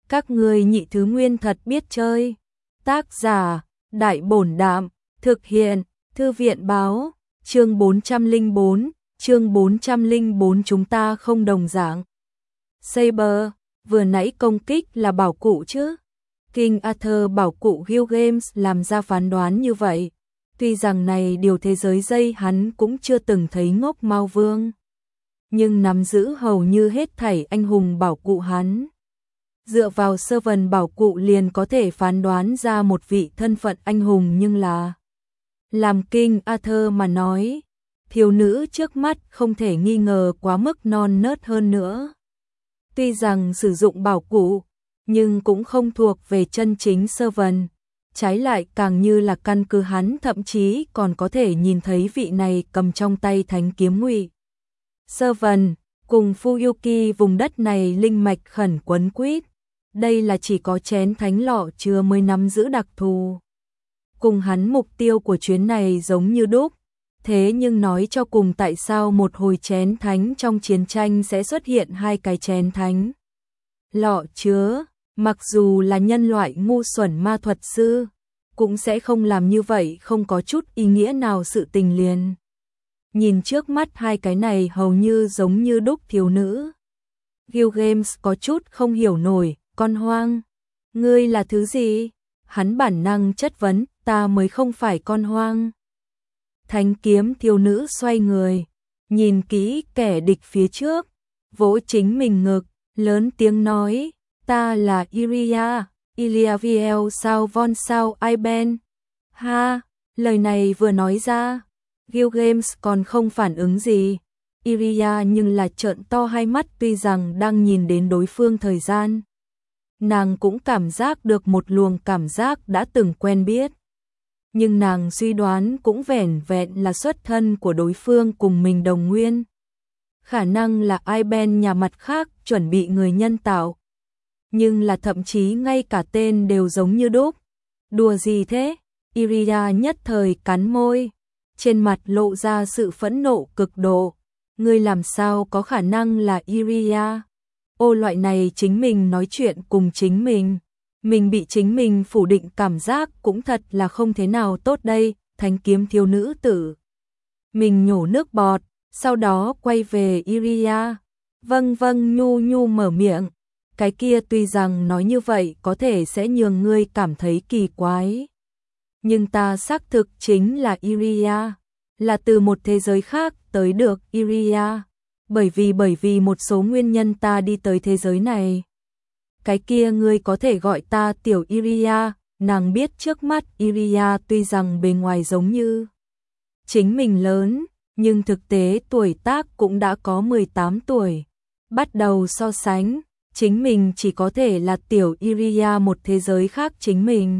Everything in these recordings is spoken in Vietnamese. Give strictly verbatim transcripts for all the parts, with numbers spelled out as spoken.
Các ngươi nhị thứ nguyên thật biết chơi. Tác giả, Đại Bổn Đạm, thực hiện, Thư viện Báo, chương bốn trăm lẻ bốn, chương bốn trăm lẻ bốn chúng ta không đồng dạng. Saber, vừa nãy công kích là bảo cụ chứ? King Arthur bảo cụ Gilgamesh làm ra phán đoán như vậy. Tuy rằng này điều thế giới dây hắn cũng chưa từng thấy ngốc Mao Vương. Nhưng nắm giữ hầu như hết thảy anh hùng bảo cụ hắn. Dựa vào sơ vần bảo cụ liền có thể phán đoán ra một vị thân phận anh hùng, nhưng là làm King Arthur mà nói, thiếu nữ trước mắt không thể nghi ngờ quá mức non nớt hơn nữa. Tuy rằng sử dụng bảo cụ, nhưng cũng không thuộc về chân chính sơ vần. Trái lại càng như là căn cứ hắn thậm chí còn có thể nhìn thấy vị này cầm trong tay thánh kiếm ngụy sơ vần, cùng Fuyuki vùng đất này linh mạch khẩn quấn quýt. Đây là chỉ có chén thánh lọ chứa mới nắm giữ đặc thù. Cùng hắn mục tiêu của chuyến này giống như đúc. Thế nhưng nói cho cùng tại sao một hồi chén thánh trong chiến tranh sẽ xuất hiện hai cái chén thánh lọ chứa, mặc dù là nhân loại ngu xuẩn ma thuật sư, cũng sẽ không làm như vậy, không có chút ý nghĩa nào sự tình liền. Nhìn trước mắt hai cái này hầu như giống như đúc thiếu nữ. Gilgamesh có chút không hiểu nổi, con hoang, ngươi là thứ gì? Hắn bản năng chất vấn, ta mới không phải con hoang. Thánh kiếm thiếu nữ xoay người, nhìn kỹ kẻ địch phía trước, vỗ chính mình ngực, lớn tiếng nói, ta là Iria, Iliaviel sao von sao Iben. Ha, lời này vừa nói ra, Gilgamesh còn không phản ứng gì. Iria nhưng là trợn to hai mắt, tuy rằng đang nhìn đến đối phương thời gian. Nàng cũng cảm giác được một luồng cảm giác đã từng quen biết. Nhưng nàng suy đoán cũng vẻn vẹn là xuất thân của đối phương cùng mình đồng nguyên. Khả năng là Iben nhà mặt khác chuẩn bị người nhân tạo. Nhưng là thậm chí ngay cả tên đều giống như đúc. Đùa gì thế? Iria nhất thời cắn môi. Trên mặt lộ ra sự phẫn nộ cực độ. Ngươi làm sao có khả năng là Iria? Ô, loại này chính mình nói chuyện cùng chính mình. Mình bị chính mình phủ định cảm giác cũng thật là không thế nào tốt đây. Thánh kiếm thiếu nữ tử. Mình nhổ nước bọt, sau đó quay về Iria. Vâng vâng, nhu nhu mở miệng. Cái kia tuy rằng nói như vậy có thể sẽ nhường ngươi cảm thấy kỳ quái. Nhưng ta xác thực chính là Iria. Là từ một thế giới khác tới được Iria. Bởi vì bởi vì một số nguyên nhân ta đi tới thế giới này. Cái kia ngươi có thể gọi ta tiểu Iria. Nàng biết trước mắt Iria tuy rằng bề ngoài giống như chính mình lớn, nhưng thực tế tuổi tác cũng đã có mười tám tuổi. Bắt đầu so sánh, chính mình chỉ có thể là tiểu Iria một thế giới khác chính mình.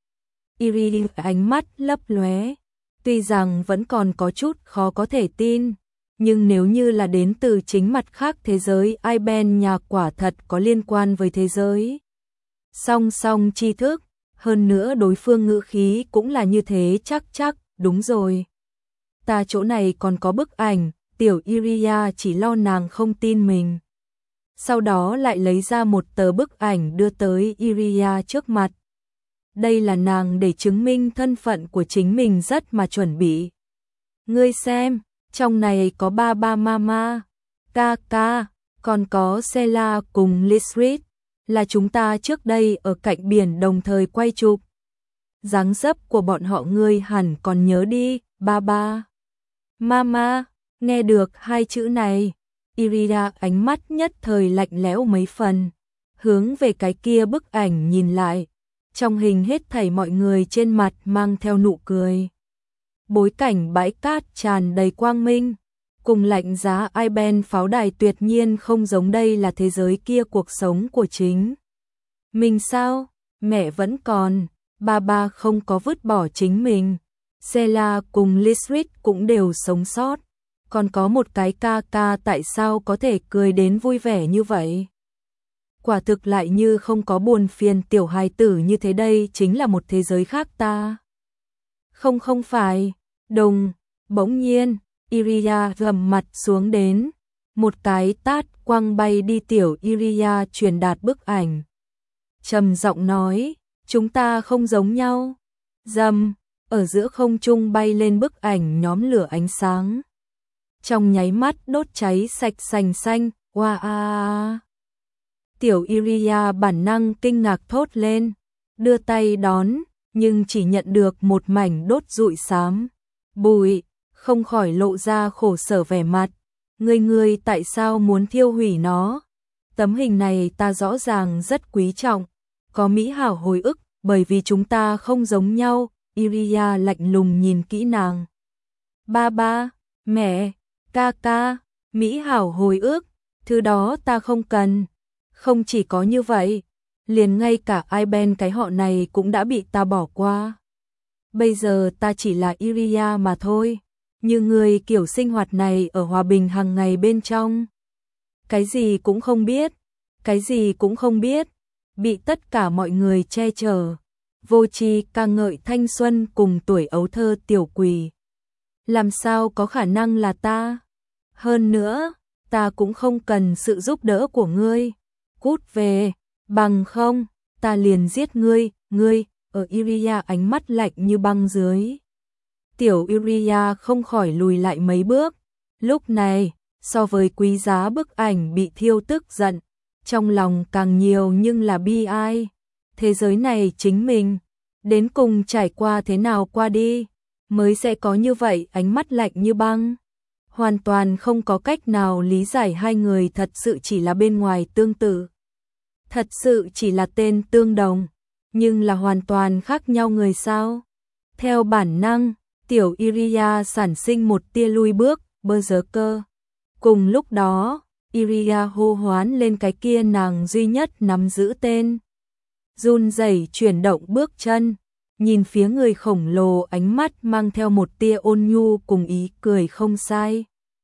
Iria ánh mắt lấp lóe, tuy rằng vẫn còn có chút khó có thể tin, nhưng nếu như là đến từ chính mặt khác thế giới, Iben nhà quả thật có liên quan với thế giới. Song song tri thức, hơn nữa đối phương ngữ khí cũng là như thế, chắc chắc, đúng rồi. Ta chỗ này còn có bức ảnh, tiểu Iria chỉ lo nàng không tin mình. Sau đó lại lấy ra một tờ bức ảnh đưa tới Iria trước mặt. Đây là nàng để chứng minh thân phận của chính mình rất mà chuẩn bị. Ngươi xem, trong này có ba ba mama, ca ca, còn có Sela cùng Lisrit, là chúng ta trước đây ở cạnh biển đồng thời quay chụp. Dáng dấp của bọn họ ngươi hẳn còn nhớ đi, ba ba. Mama, nghe được hai chữ này, Iria ánh mắt nhất thời lạnh lẽo mấy phần, hướng về cái kia bức ảnh nhìn lại. Trong hình hết thảy mọi người trên mặt mang theo nụ cười. Bối cảnh bãi cát tràn đầy quang minh, cùng lạnh giá Iben pháo đài tuyệt nhiên không giống, đây là thế giới kia cuộc sống của chính mình sao? Mẹ vẫn còn, ba ba không có vứt bỏ chính mình. Sela cùng Lisrit cũng đều sống sót. Còn có một cái ca ca tại sao có thể cười đến vui vẻ như vậy? Quả thực lại như không có buồn phiền tiểu hài tử như thế, đây chính là một thế giới khác ta. Không không phải, đồng, bỗng nhiên, Iria gầm mặt xuống đến, một cái tát quăng bay đi tiểu Iria truyền đạt bức ảnh. trầm giọng nói, chúng ta không giống nhau. Rầm, ở giữa không trung bay lên bức ảnh nhóm lửa ánh sáng. Trong nháy mắt đốt cháy sạch sành xanh, wow a. Tiểu Iria bản năng kinh ngạc thốt lên, đưa tay đón, nhưng chỉ nhận được một mảnh đốt rụi xám. Bụi, không khỏi lộ ra khổ sở vẻ mặt. Ngươi ngươi tại sao muốn thiêu hủy nó? Tấm hình này ta rõ ràng rất quý trọng, có mỹ hảo hồi ức, bởi vì chúng ta không giống nhau. Iria lạnh lùng nhìn kỹ nàng. Ba ba, mẹ, ca ca, mỹ hảo hồi ức, thứ đó ta không cần. Không chỉ có như vậy, liền ngay cả Iben cái họ này cũng đã bị ta bỏ qua. Bây giờ ta chỉ là Iria mà thôi, như người kiểu sinh hoạt này ở hòa bình hàng ngày bên trong. Cái gì cũng không biết, cái gì cũng không biết, bị tất cả mọi người che chở, vô tri ca ngợi thanh xuân cùng tuổi ấu thơ tiểu quỷ. Làm sao có khả năng là ta? Hơn nữa, ta cũng không cần sự giúp đỡ của ngươi. Cút về, bằng không, ta liền giết ngươi, ngươi, ở Iria ánh mắt lạnh như băng dưới. Tiểu Iria không khỏi lùi lại mấy bước. Lúc này, so với quý giá bức ảnh bị thiêu tức giận, trong lòng càng nhiều nhưng là bi ai. Thế giới này chính mình, đến cùng trải qua thế nào qua đi, mới sẽ có như vậy ánh mắt lạnh như băng. Hoàn toàn không có cách nào lý giải hai người thật sự chỉ là bên ngoài tương tự. Thật sự chỉ là tên tương đồng, nhưng là hoàn toàn khác nhau người sao. Theo bản năng, tiểu Iria sản sinh một tia lui bước, berserker. Cùng lúc đó, Iria hô hoán lên cái kia nàng duy nhất nắm giữ tên. Run rẩy chuyển động bước chân, nhìn phía người khổng lồ ánh mắt mang theo một tia ôn nhu cùng ý cười không sai.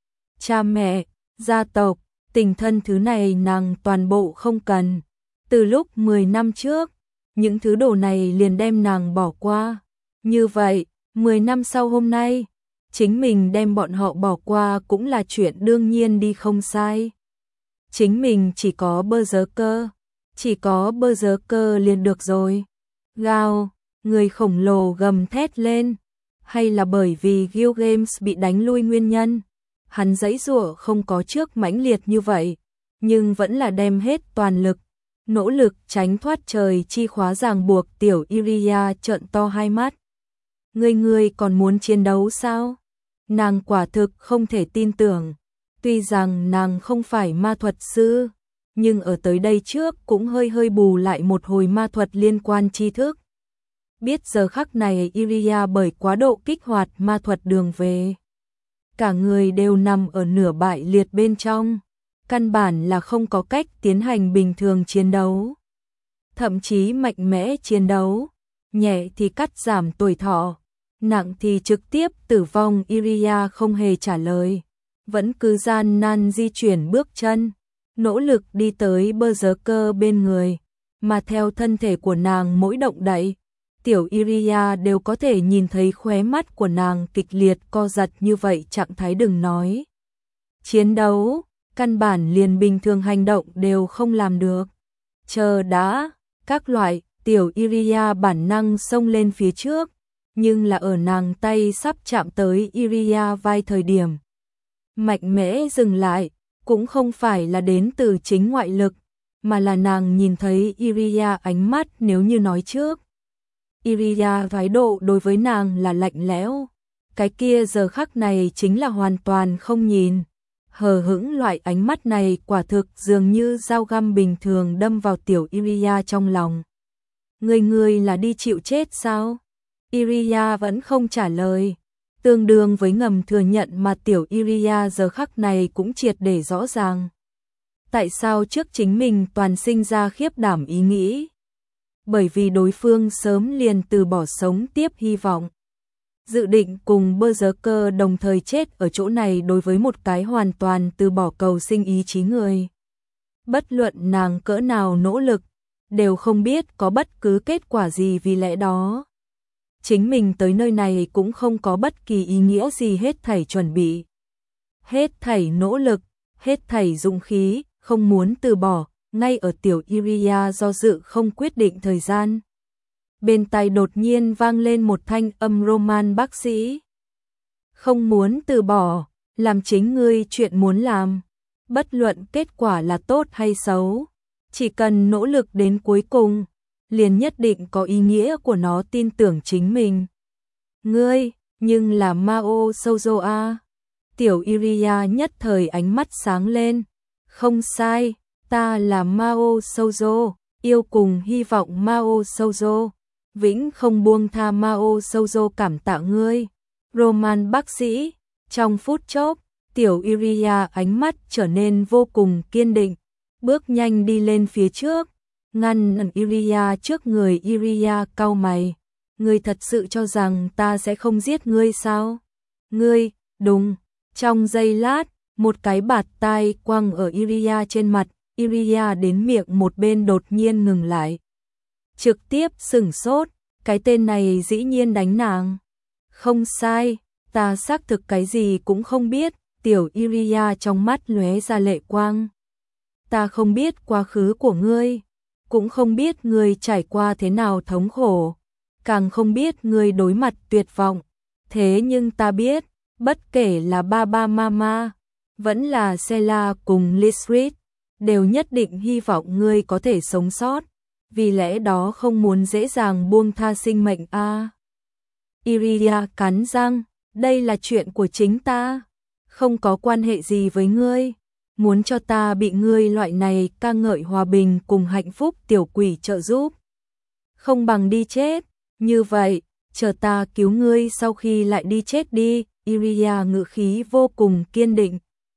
Cha mẹ, gia tộc, tình thân thứ này nàng toàn bộ không cần. Từ lúc mười năm trước, những thứ đồ này liền đem nàng bỏ qua. Như vậy, mười năm sau hôm nay, chính mình đem bọn họ bỏ qua cũng là chuyện đương nhiên đi không sai. Chính mình chỉ có berserker, chỉ có berserker liền được rồi. Gào, người khổng lồ gầm thét lên, hay là bởi vì Gilgamesh bị đánh lui nguyên nhân, hắn giãy giụa không có trước mãnh liệt như vậy, nhưng vẫn là đem hết toàn lực, nỗ lực tránh thoát trời chi khóa ràng buộc. Tiểu Iria trợn to hai mắt. Ngươi ngươi còn muốn chiến đấu sao? Nàng quả thực không thể tin tưởng. Tuy rằng nàng không phải ma thuật sư, nhưng ở tới đây trước cũng hơi hơi bù lại một hồi ma thuật liên quan tri thức. Biết giờ khắc này Iria bởi quá độ kích hoạt ma thuật đường về. Cả người đều nằm ở nửa bại liệt bên trong. Căn bản là không có cách tiến hành bình thường chiến đấu. Thậm chí mạnh mẽ chiến đấu. Nhẹ thì cắt giảm tuổi thọ, nặng thì trực tiếp tử vong. Iria không hề trả lời, vẫn cứ gian nan di chuyển bước chân, nỗ lực đi tới berserker bên người, mà theo thân thể của nàng mỗi động đậy, tiểu Iria đều có thể nhìn thấy khóe mắt của nàng kịch liệt co giật. Như vậy trạng thái đừng nói chiến đấu, căn bản liền bình thường hành động đều không làm được. Chờ đã, các loại. Tiểu Iria bản năng xông lên phía trước, nhưng là ở nàng tay sắp chạm tới Iria vai thời điểm, mạnh mẽ dừng lại, cũng không phải là đến từ chính ngoại lực, mà là nàng nhìn thấy Iria ánh mắt. Nếu như nói trước, Iria thái độ đối với nàng là lạnh lẽo, cái kia giờ khắc này chính là hoàn toàn không nhìn. Hờ hững loại ánh mắt này quả thực dường như dao găm bình thường đâm vào tiểu Iria trong lòng. Người người là đi chịu chết sao? Iria vẫn không trả lời, tương đương với ngầm thừa nhận, mà tiểu Iria giờ khắc này cũng triệt để rõ ràng. Tại sao trước chính mình toàn sinh ra khiếp đảm ý nghĩ? Bởi vì đối phương sớm liền từ bỏ sống tiếp hy vọng. Dự định cùng berserker đồng thời chết ở chỗ này đối với một cái hoàn toàn từ bỏ cầu sinh ý chí người. Bất luận nàng cỡ nào nỗ lực, đều không biết có bất cứ kết quả gì, vì lẽ đó chính mình tới nơi này cũng không có bất kỳ ý nghĩa gì. Hết thảy chuẩn bị, hết thảy nỗ lực, hết thảy dũng khí, không muốn từ bỏ, ngay ở tiểu Iria do dự không quyết định thời gian. Bên tai đột nhiên vang lên một thanh âm Roman bác sĩ. Không muốn từ bỏ, làm chính ngươi chuyện muốn làm. Bất luận kết quả là tốt hay xấu, chỉ cần nỗ lực đến cuối cùng, liền nhất định có ý nghĩa của nó, tin tưởng chính mình. Ngươi, nhưng là Mao Souzo a. Tiểu Iria nhất thời ánh mắt sáng lên. Không sai, ta là Mao Souzo, yêu cùng hy vọng Mao Souzo. Vĩnh không buông tha Mao Souzo, cảm tạ ngươi. Roman bác sĩ, trong phút chốc, tiểu Iria ánh mắt trở nên vô cùng kiên định, bước nhanh đi lên phía trước, ngăn ẩn Iria trước người. Iria cau mày, ngươi thật sự cho rằng ta sẽ không giết ngươi sao? Ngươi, đúng. Trong giây lát, một cái bạt tai quăng ở Iria trên mặt, Iria đến miệng một bên đột nhiên ngừng lại. Trực tiếp sửng sốt, cái tên này dĩ nhiên đánh nàng. Không sai, ta xác thực cái gì cũng không biết. Tiểu Iria trong mắt lóe ra lệ quang. Ta không biết quá khứ của ngươi, cũng không biết ngươi trải qua thế nào thống khổ, càng không biết ngươi đối mặt tuyệt vọng. Thế nhưng ta biết, bất kể là Baba Mama, vẫn là Sela cùng Lisrit, đều nhất định hy vọng ngươi có thể sống sót, vì lẽ đó không muốn dễ dàng buông tha sinh mệnh a. À, Iria cắn răng, đây là chuyện của chính ta, không có quan hệ gì với ngươi. Muốn cho ta bị ngươi loại này ca ngợi hòa bình cùng hạnh phúc tiểu quỷ trợ giúp, không bằng đi chết. Như vậy, chờ ta cứu ngươi sau khi lại đi chết đi. Iria ngữ khí vô cùng kiên định,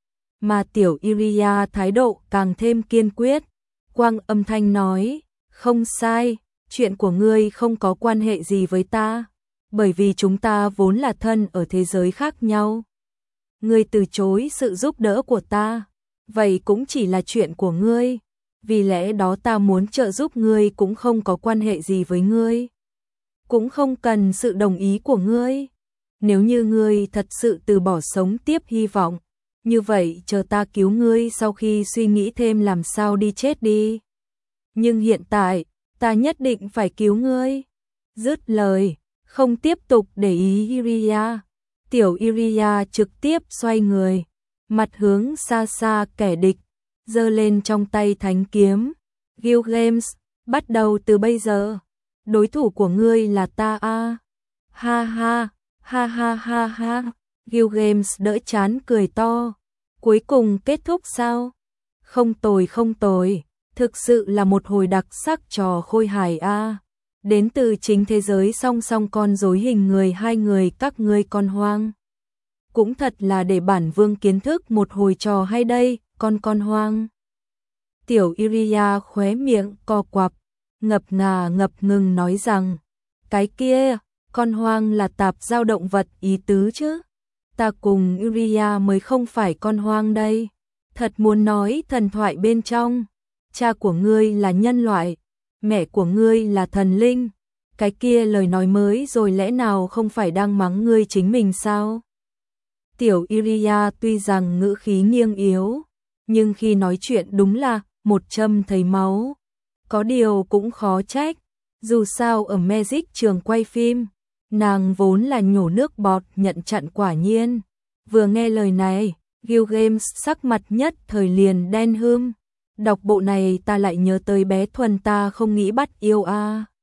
mà tiểu Iria thái độ càng thêm kiên quyết. Quang âm thanh nói, không sai, chuyện của ngươi không có quan hệ gì với ta, bởi vì chúng ta vốn là thân ở thế giới khác nhau. Ngươi từ chối sự giúp đỡ của ta, vậy cũng chỉ là chuyện của ngươi, vì lẽ đó ta muốn trợ giúp ngươi cũng không có quan hệ gì với ngươi, cũng không cần sự đồng ý của ngươi. Nếu như ngươi thật sự từ bỏ sống tiếp hy vọng, như vậy chờ ta cứu ngươi sau khi suy nghĩ thêm làm sao đi chết đi. Nhưng hiện tại, ta nhất định phải cứu ngươi. Dứt lời, không tiếp tục để ý Iria, tiểu Iria trực tiếp xoay người, mặt hướng xa xa kẻ địch, giơ lên trong tay thánh kiếm. Gilgamesh, bắt đầu từ bây giờ, đối thủ của ngươi là ta a. À. Ha ha, ha ha ha ha. Gilgamesh đỡ chán cười to. Cuối cùng kết thúc sao? Không tồi không tồi, thực sự là một hồi đặc sắc trò khôi hài a. À. Đến từ chính thế giới song song con rối hình người hai người các ngươi con hoang. Cũng thật là để bản vương kiến thức một hồi trò hay đây, con con hoang. Tiểu Iria khóe miệng co quặp, ngập ngà ngập ngừng nói rằng, cái kia, con hoang là tạp giao động vật ý tứ chứ. Ta cùng Iria mới không phải con hoang đây. Thật muốn nói thần thoại bên trong, cha của ngươi là nhân loại, mẹ của ngươi là thần linh. Cái kia lời nói mới rồi lẽ nào không phải đang mắng ngươi chính mình sao? Tiểu Iria tuy rằng ngữ khí nghiêng yếu, nhưng khi nói chuyện đúng là một châm thấy máu. Có điều cũng khó trách, dù sao ở Magic trường quay phim, nàng vốn là nhổ nước bọt nhận chặn quả nhiên. Vừa nghe lời này, Gilgamesh sắc mặt nhất thời liền đen hươm. Đọc bộ này ta lại nhớ tới bé Thuần ta không nghĩ bắt yêu a. À.